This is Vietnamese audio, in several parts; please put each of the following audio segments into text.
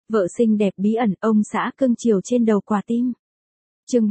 Vợ xinh đẹp bí ẩn, ông xã cưng chiều trên đầu quả tim. Chương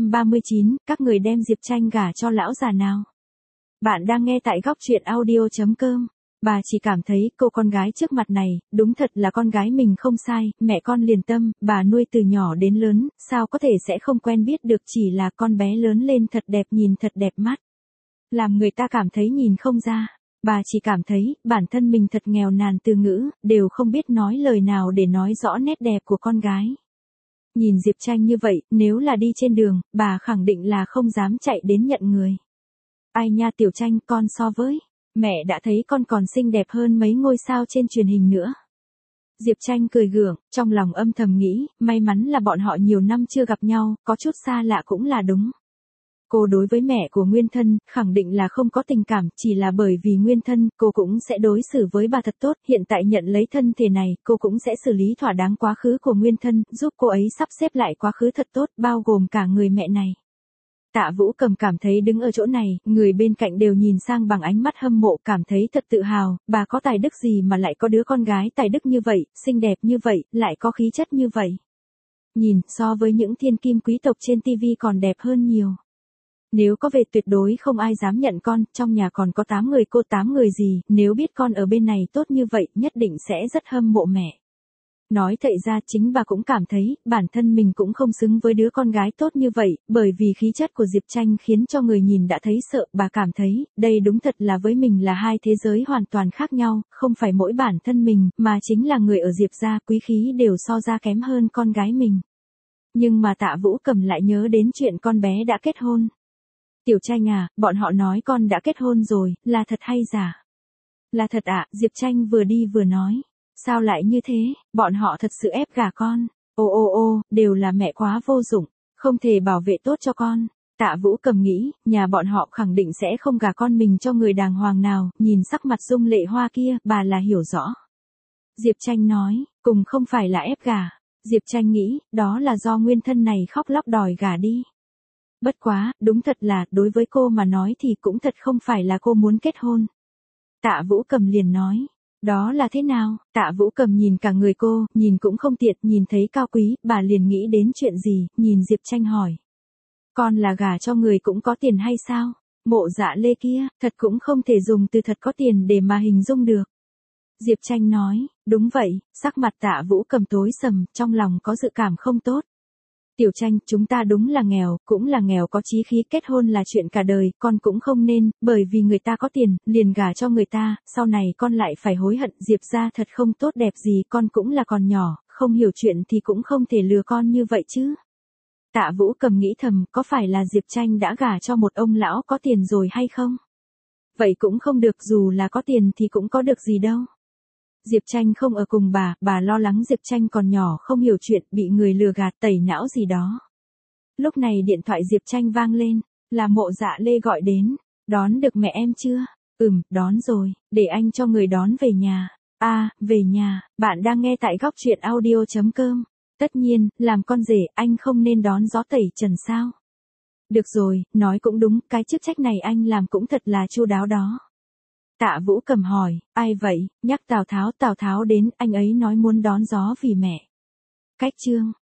339, các người đem Diệp Tranh gả cho lão già nào. Bạn đang nghe tại góc truyện audio.com. Bà chỉ cảm thấy cô con gái trước mặt này, đúng thật là con gái mình không sai, mẹ con liền tâm, bà nuôi từ nhỏ đến lớn, sao có thể sẽ không quen biết được, chỉ là con bé lớn lên thật đẹp, nhìn thật đẹp mắt. Làm người ta cảm thấy nhìn không ra. Bà chỉ cảm thấy, bản thân mình thật nghèo nàn từ ngữ, đều không biết nói lời nào để nói rõ nét đẹp của con gái. Nhìn Diệp Tranh như vậy, nếu là đi trên đường, bà khẳng định là không dám chạy đến nhận người. Ai nha Tiểu Tranh, con so với mẹ đã thấy con còn xinh đẹp hơn mấy ngôi sao trên truyền hình nữa. Diệp Tranh cười gượng, trong lòng âm thầm nghĩ, may mắn là bọn họ nhiều năm chưa gặp nhau, có chút xa lạ cũng là đúng. Cô đối với mẹ của Nguyên Thân, khẳng định là không có tình cảm, chỉ là bởi vì Nguyên Thân, cô cũng sẽ đối xử với bà thật tốt, hiện tại nhận lấy thân thể này, cô cũng sẽ xử lý thỏa đáng quá khứ của Nguyên Thân, giúp cô ấy sắp xếp lại quá khứ thật tốt, bao gồm cả người mẹ này. Tạ Vũ Cầm cảm thấy đứng ở chỗ này, người bên cạnh đều nhìn sang bằng ánh mắt hâm mộ, cảm thấy thật tự hào, bà có tài đức gì mà lại có đứa con gái tài đức như vậy, xinh đẹp như vậy, lại có khí chất như vậy. Nhìn, so với những thiên kim quý tộc trên TV còn đẹp hơn nhiều. Nếu có về tuyệt đối không ai dám nhận con, trong nhà còn có 8 người cô 8 người gì, nếu biết con ở bên này tốt như vậy, nhất định sẽ rất hâm mộ mẹ. Nói thậy ra chính bà cũng cảm thấy, bản thân mình cũng không xứng với đứa con gái tốt như vậy, bởi vì khí chất của Diệp Tranh khiến cho người nhìn đã thấy sợ, bà cảm thấy, đây đúng thật là với mình là hai thế giới hoàn toàn khác nhau, không phải mỗi bản thân mình, mà chính là người ở Diệp gia, quý khí đều so ra kém hơn con gái mình. Nhưng mà Tạ Vũ Cầm lại nhớ đến chuyện con bé đã kết hôn. Tiểu Tranh à, bọn họ nói con đã kết hôn rồi, là thật hay giả? Là thật ạ, Diệp Tranh vừa đi vừa nói. Sao lại như thế, bọn họ thật sự ép gả con. Ô, đều là mẹ quá vô dụng, không thể bảo vệ tốt cho con. Tạ Vũ Cầm nghĩ, nhà bọn họ khẳng định sẽ không gả con mình cho người đàng hoàng nào, nhìn sắc mặt Dung Lệ Hoa kia, bà là hiểu rõ. Diệp Tranh nói, cùng không phải là ép gả. Diệp Tranh nghĩ, đó là do Nguyên Thân này khóc lóc đòi gả đi. Bất quá, đúng thật là, đối với cô mà nói thì cũng thật không phải là cô muốn kết hôn. Tạ Vũ Cầm liền nói, đó là thế nào? Tạ Vũ Cầm nhìn cả người cô, nhìn cũng không tiện, nhìn thấy cao quý, bà liền nghĩ đến chuyện gì, nhìn Diệp Tranh hỏi. Con là gả cho người cũng có tiền hay sao? Mộ Dạ Lê kia, thật cũng không thể dùng từ thật có tiền để mà hình dung được. Diệp Tranh nói, đúng vậy, sắc mặt Tạ Vũ Cầm tối sầm, trong lòng có dự cảm không tốt. Tiểu Tranh, chúng ta đúng là nghèo, cũng là nghèo có chí khí, kết hôn là chuyện cả đời, con cũng không nên, bởi vì người ta có tiền, liền gả cho người ta, sau này con lại phải hối hận, Diệp gia thật không tốt đẹp gì, con cũng là còn nhỏ, không hiểu chuyện thì cũng không thể lừa con như vậy chứ. Tạ Vũ Cầm nghĩ thầm, có phải là Diệp Tranh đã gả cho một ông lão có tiền rồi hay không? Vậy cũng không được, dù là có tiền thì cũng có được gì đâu. Diệp Tranh không ở cùng bà lo lắng Diệp Tranh còn nhỏ không hiểu chuyện, bị người lừa gạt tẩy não gì đó. Lúc này điện thoại Diệp Tranh vang lên, là Mộ Dạ Lê gọi đến, đón được mẹ em chưa? Đón rồi, để anh cho người đón về nhà. Về nhà, bạn đang nghe tại góc truyện audio.com. Tất nhiên, làm con rể, anh không nên đón gió tẩy trần sao? Được rồi, nói cũng đúng, cái chức trách này anh làm cũng thật là chu đáo đó. Tạ Vũ Cầm hỏi, ai vậy, nhắc Tào Tháo đến, anh ấy nói muốn đón gió vì mẹ. Cách chương.